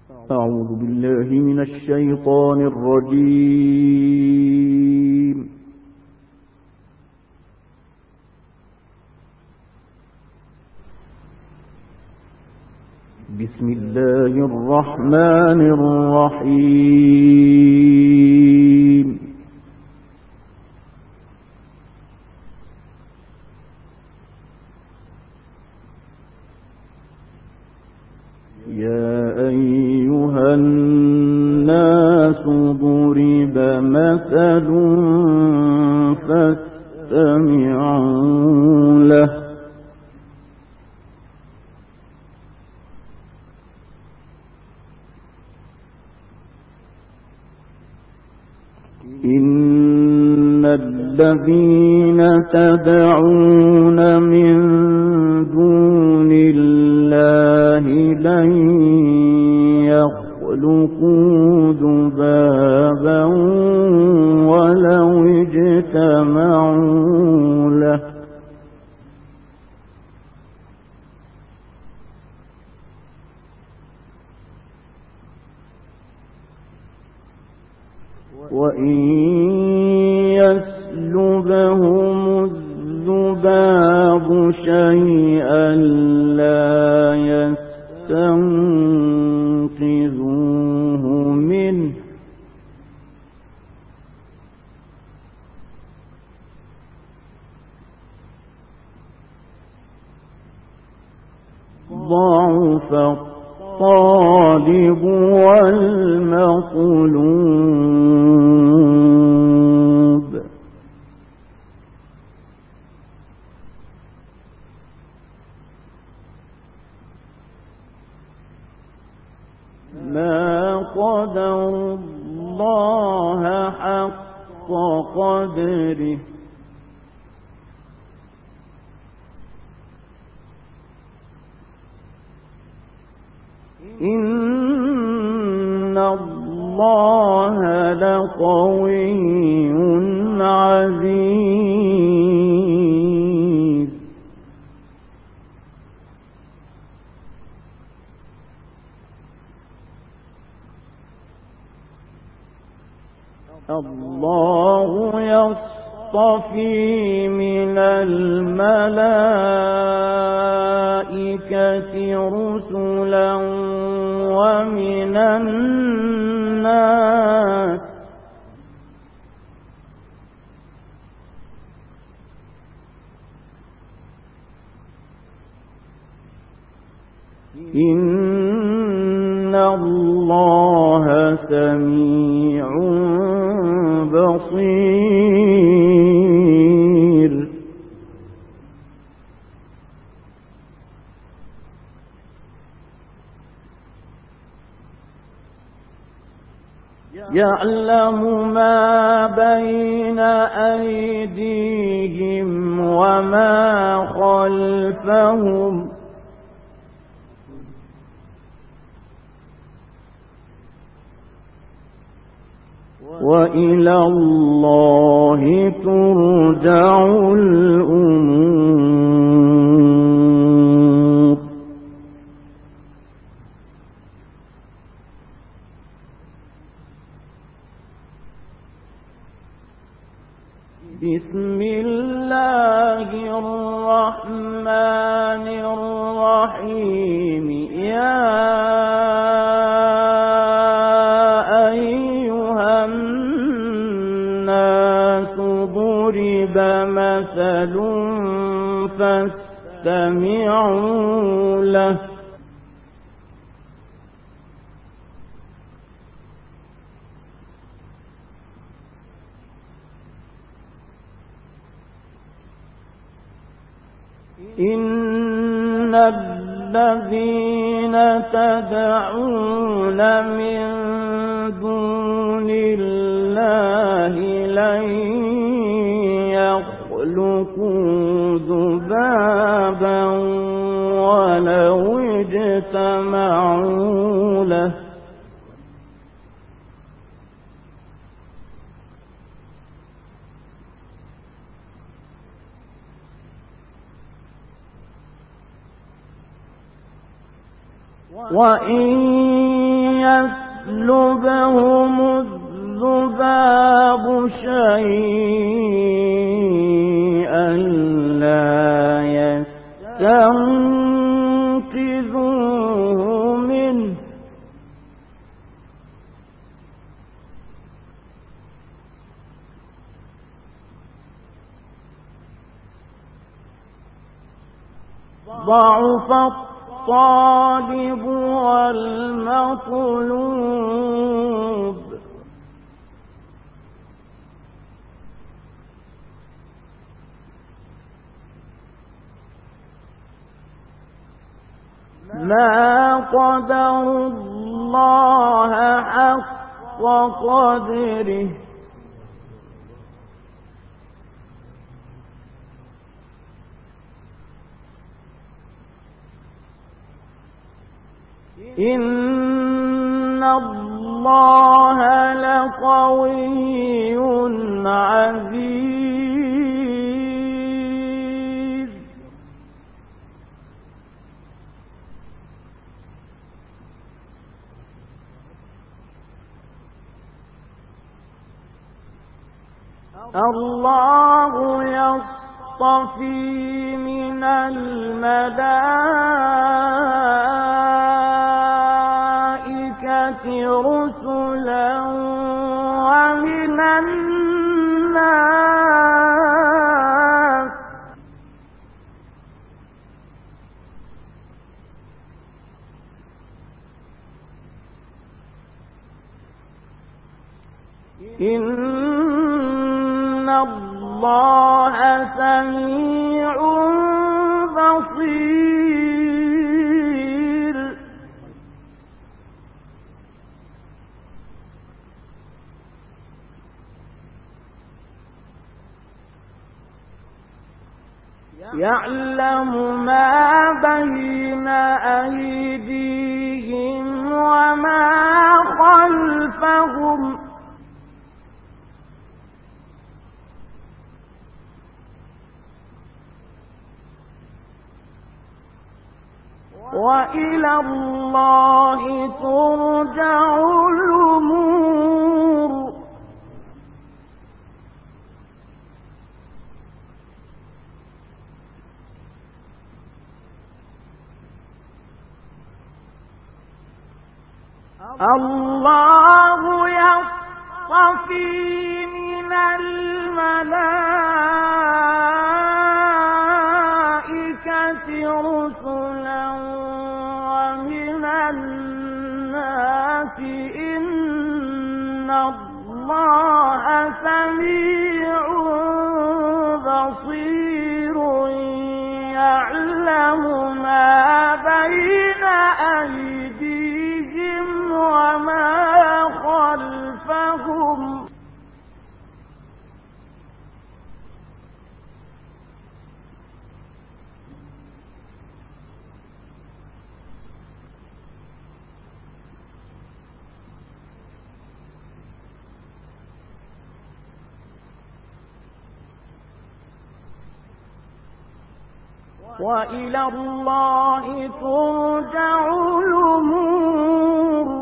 أعوذ بالله من الشيطان الرجيم. بسم الله الرحمن الرحيم. يا أيها الناس ضرب مثل فاستمعوا له. إن الذين تدعون من دون الله لن يخلقوا ذبابا ولو اجتمعوا له. وإن يسلبهم الذباب شيئا لا يستنقذوه منه. ضعف الطالب والمطلوب. ما قدروا الله حق قدره. إن الله لقوي عزيز. الله يصطفي من الملائكة رسلا ومن الناس. إن الله سميع بصير. يعلم ما بين أيديهم وما خلفهم وإلى الله ترجع الأمور. بسم الله الرحمن الرحيم. يا أيها الناس ضرب مثل فاستمعوا له. إن الذين تدعون من دون الله لن يخلقوا ذبابا ولو اجتمعوا له. وإن يسلبهم الذباب شيئا لا يستنقذوه منه ضعف الطالب والمطلوب ما قدروا الله حق قدره إن الله لقوي عزيز الله يصطفي من الملائكة رسلا ومن الناس إن الله سميع بصير يعلم ما بين أيديهم وما خلفهم وإلى الله ترجع الأمور الله يصطفي من الملائكة رسلا ومن الناس إن الله سميع بصير يعلم ما بين أيديهم وما خلفهم وإلى الله ترجع الأمور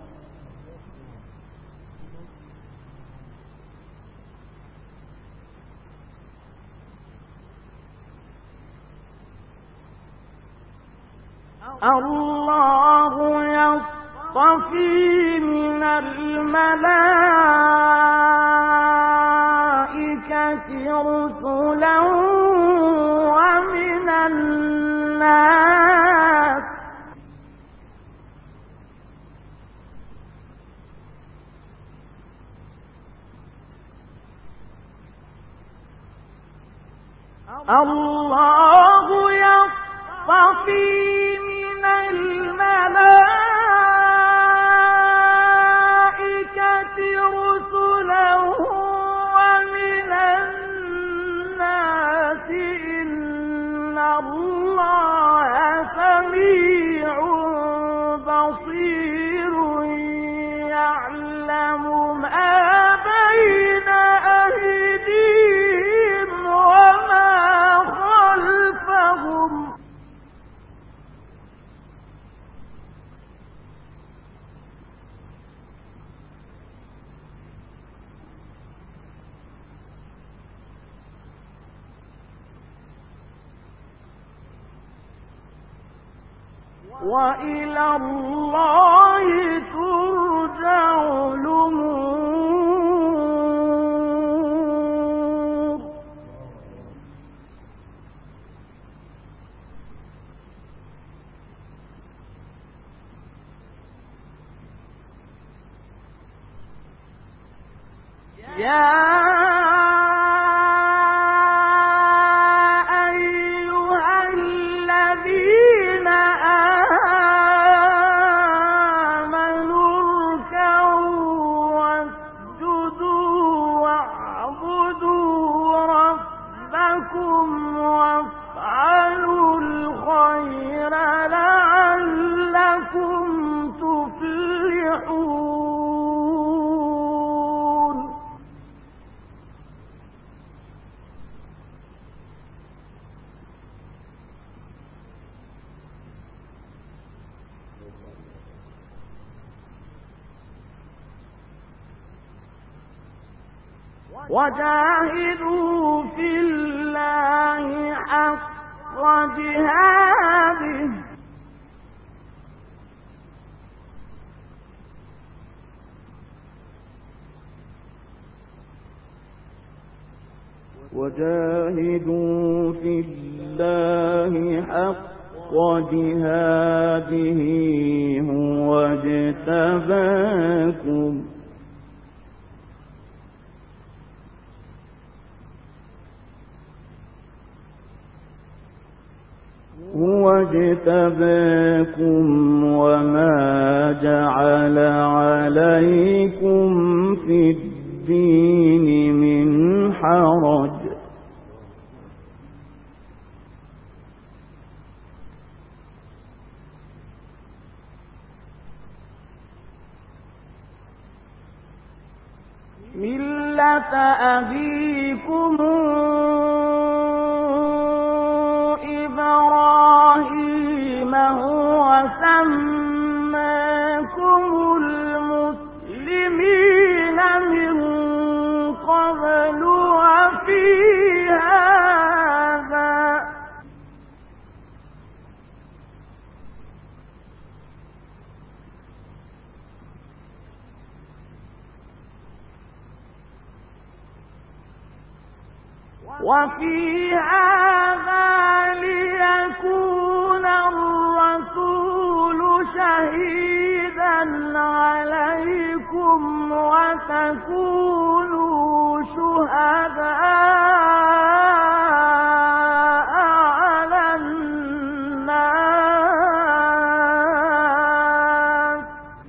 الله يصطفي من الملائكة رسلا ومن الناس الله يصطفي من الملائكة رسلا ومن الناس إن الله سميع بصير يعلم ما بين أيديهم وما خلفهم وإلى الله ترجع الأمور. يا وجاهدوا في الله حق جهاده وجاهدوا في الله حق جهاده هو اجتباكم وما جعل عليكم في الدين من حرج ملة أبيكم إبراهيم هو سماكم المسلمين من قبل وفي هذا ليكون الرسول شهيدا عليكم وتكونوا شهداء على الناس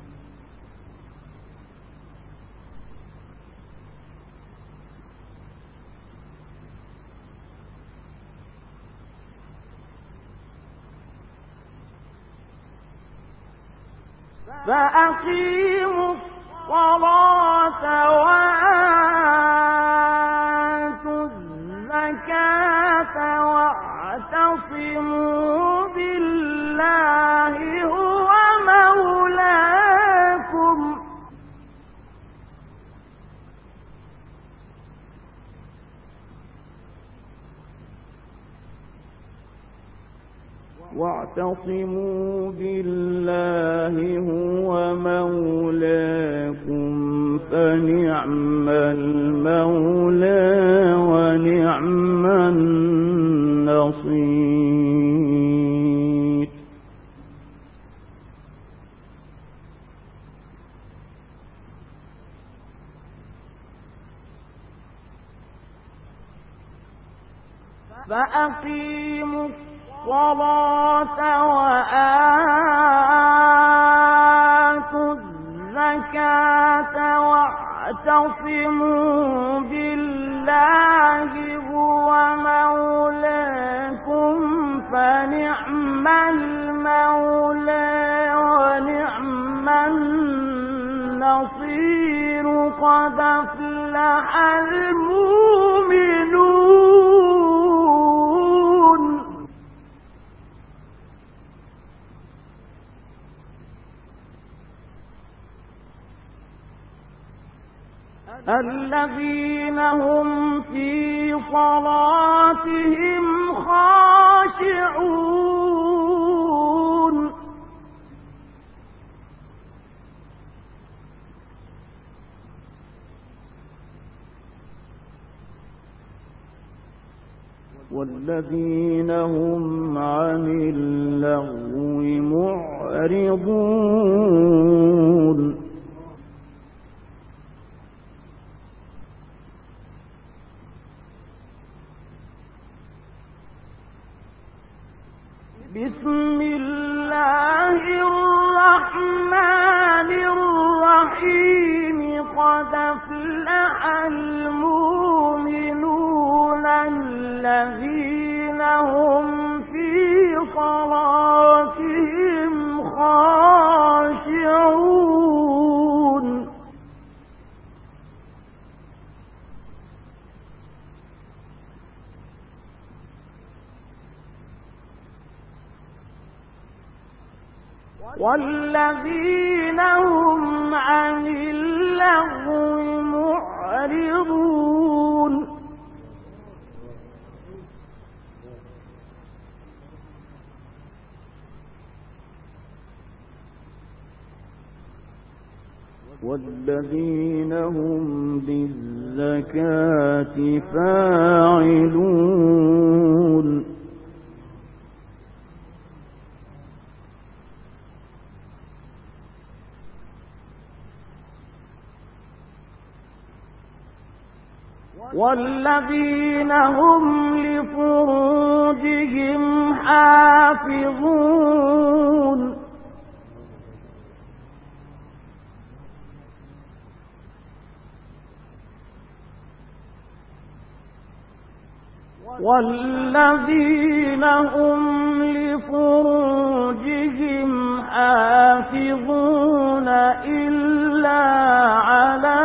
فأقيموا الصلاة وآتوا الزكاة واعتصموا بالله هو مولاكم فنعم المولى ونعم النصير فأقيموا الصلاة وآتوا الزكاة واعتصموا بالله هو مولاكم فنعم المولى ونعم النصير قد أفلح المؤمنون الذين هم في صلاتهم خاشعون والذين هم عن اللغو معرضون بسم الله الرحمن الرحيم قد أفلح المؤمنون الذين هم في صلاتهم خاشعون والذين هم عن اللغو معرضون والذين هم بالزكاة فاعلون والذين هم لفروجهم حافظون والذين هم لفروجهم حافظون إلا على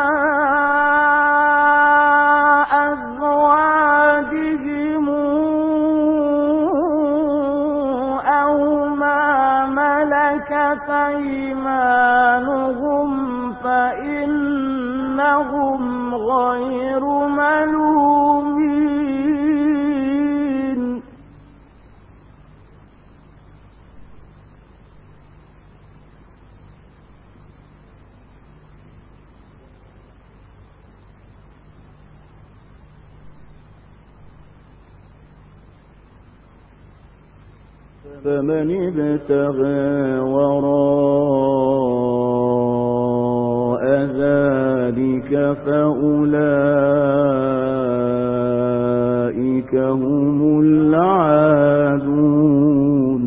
أزواجهم أو ما ملكت أيمانهم فإنهم غير ملومين فمن ابتغى وراء ذلك فأولئك هم العادون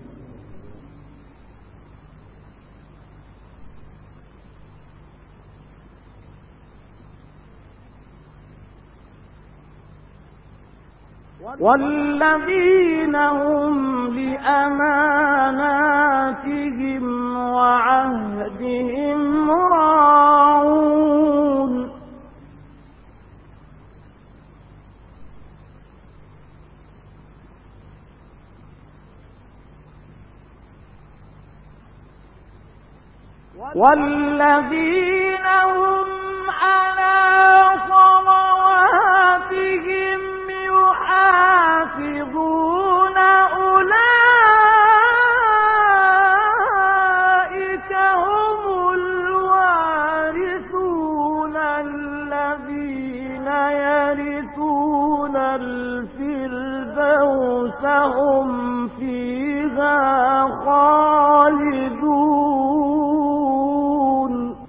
والذين هم لأماناتهم وعهدهم راعون والذين هم على صلواتهم يحافظون أولئك هم الوارثون الذين يرثون الفردوس هم فيها خالدون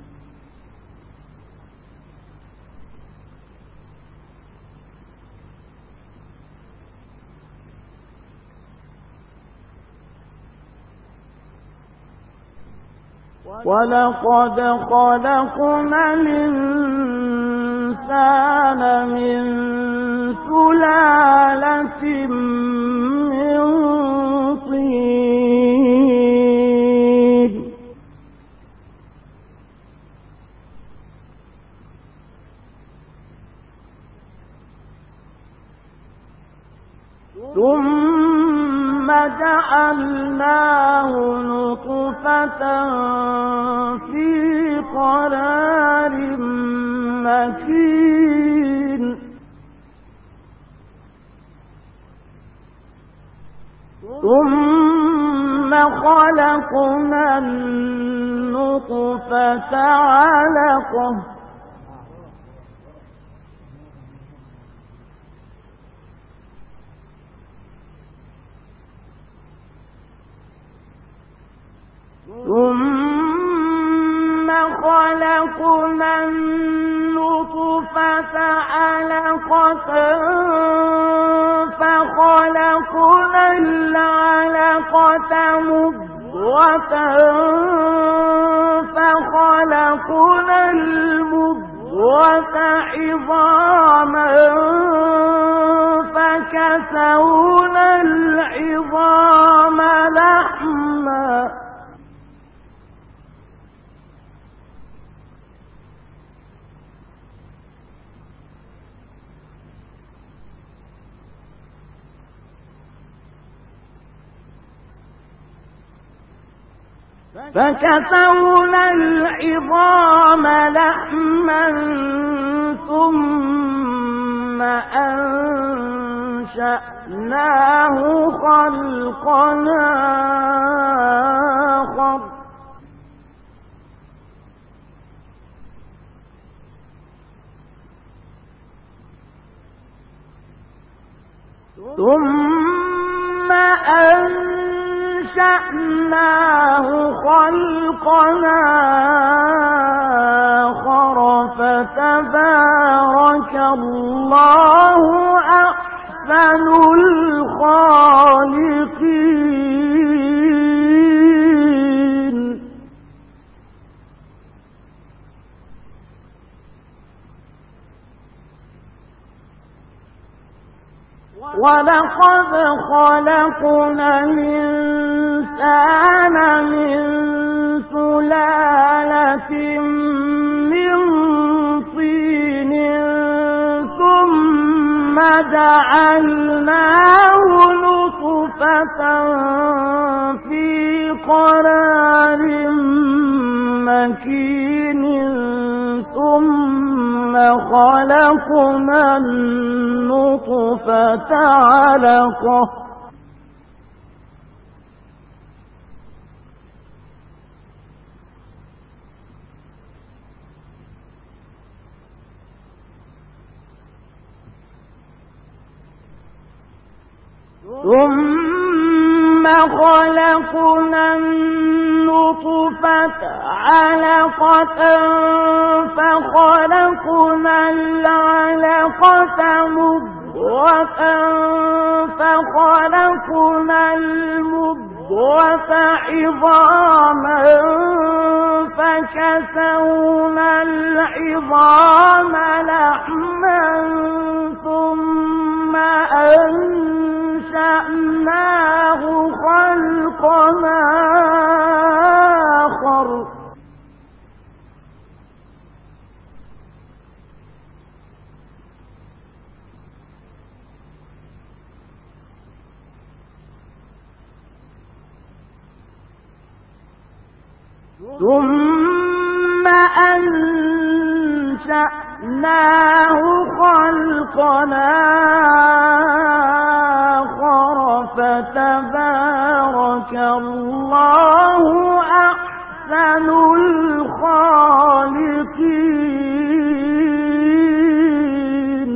ولقد خلقنا الإنسان من سلالة من طين ثم جعلناه نطفة في قرار مكين ثم خلقنا النطفة علقة ثم خلقنا النطفة علقة فخلقنا العلقة مضغة فخلقنا المضغة عظاما فكسونا العظام لحما ثم أنشأناه خلقا آخر فتبارك الله أحسن الخالقين ولقد خلقنا الإنسان من سلالة من طين ثم جعلناه نطفة في قرار مكين ثم خلقنا النطفة علقة ثم خلقنا النطفة علقة فخلقنا العلقة مضغة فخلقنا المضغة عظاما فكسونا العظام لحما ثم أنشأناه خلقا آخر ثم أنشأناه خلقا آخر فتبارك الله أحسن الخالقين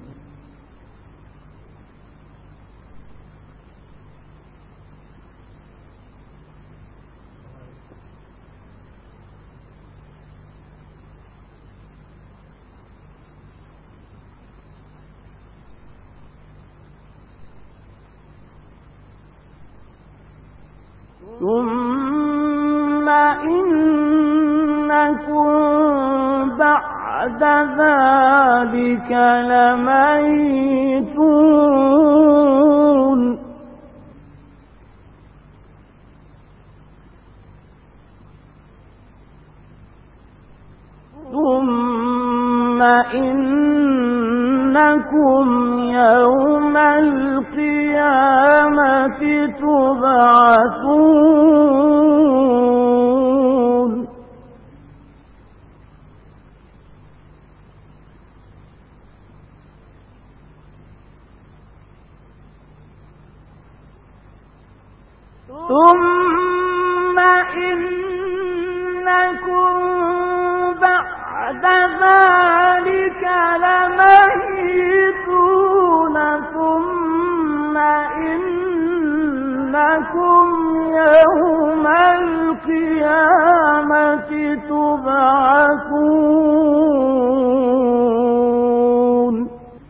ثم إنكم بعد ذلك لميتون ثم إنكم يوم القيامة تبعثون ثم إنكم بعد ذلك لميتون ثم إنكم يوم تبعثون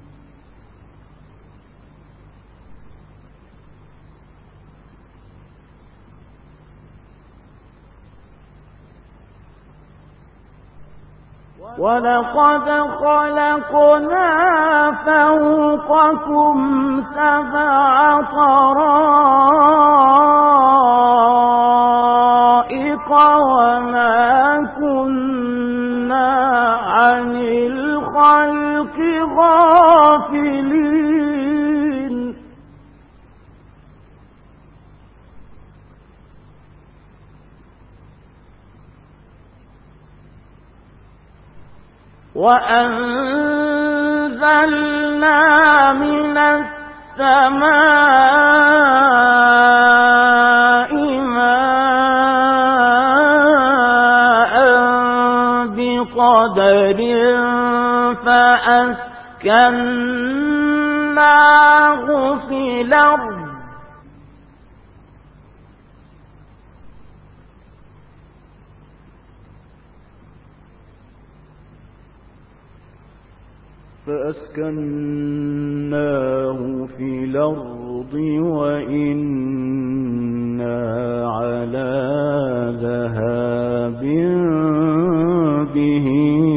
ولقد خلقنا فوقكم 7 طرائق وما كنا عن الخلق غافلين وأنزلنا من السماء ماء بقدر فأسكناه في الأرض وإنا على ذهاب به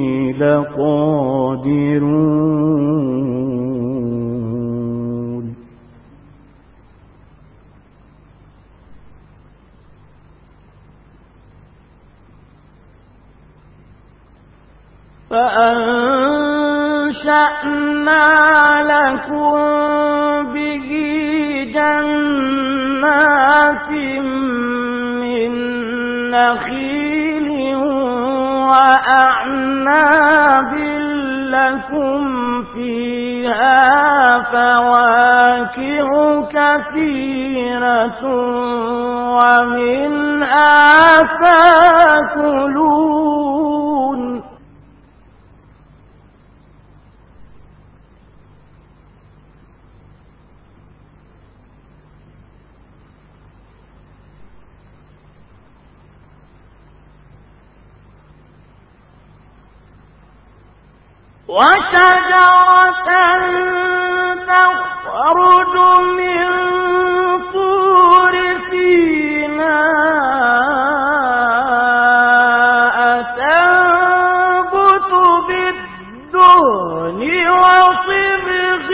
لقادرون فأنشأنا لكم به جنات من نخيل وأعناب لكم فيها فواكه كثيرة ومنها تأكلون وشجرة تخرج من طور سيناء تنبت بالدهن وصبغ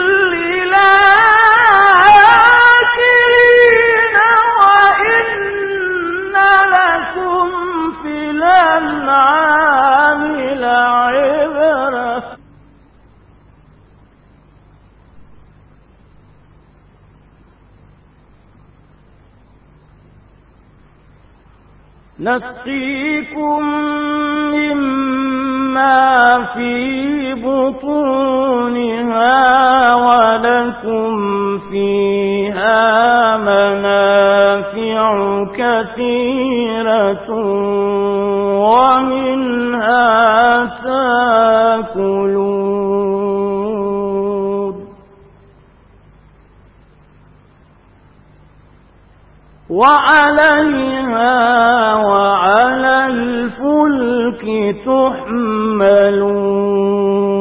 للآكلين وإن لكم في الأنعام لعبرة نسقيكم مما في بطونها ولكم فيها منافع كثيرة ومنها تأكلون وعليها وعلى الفلك تحملون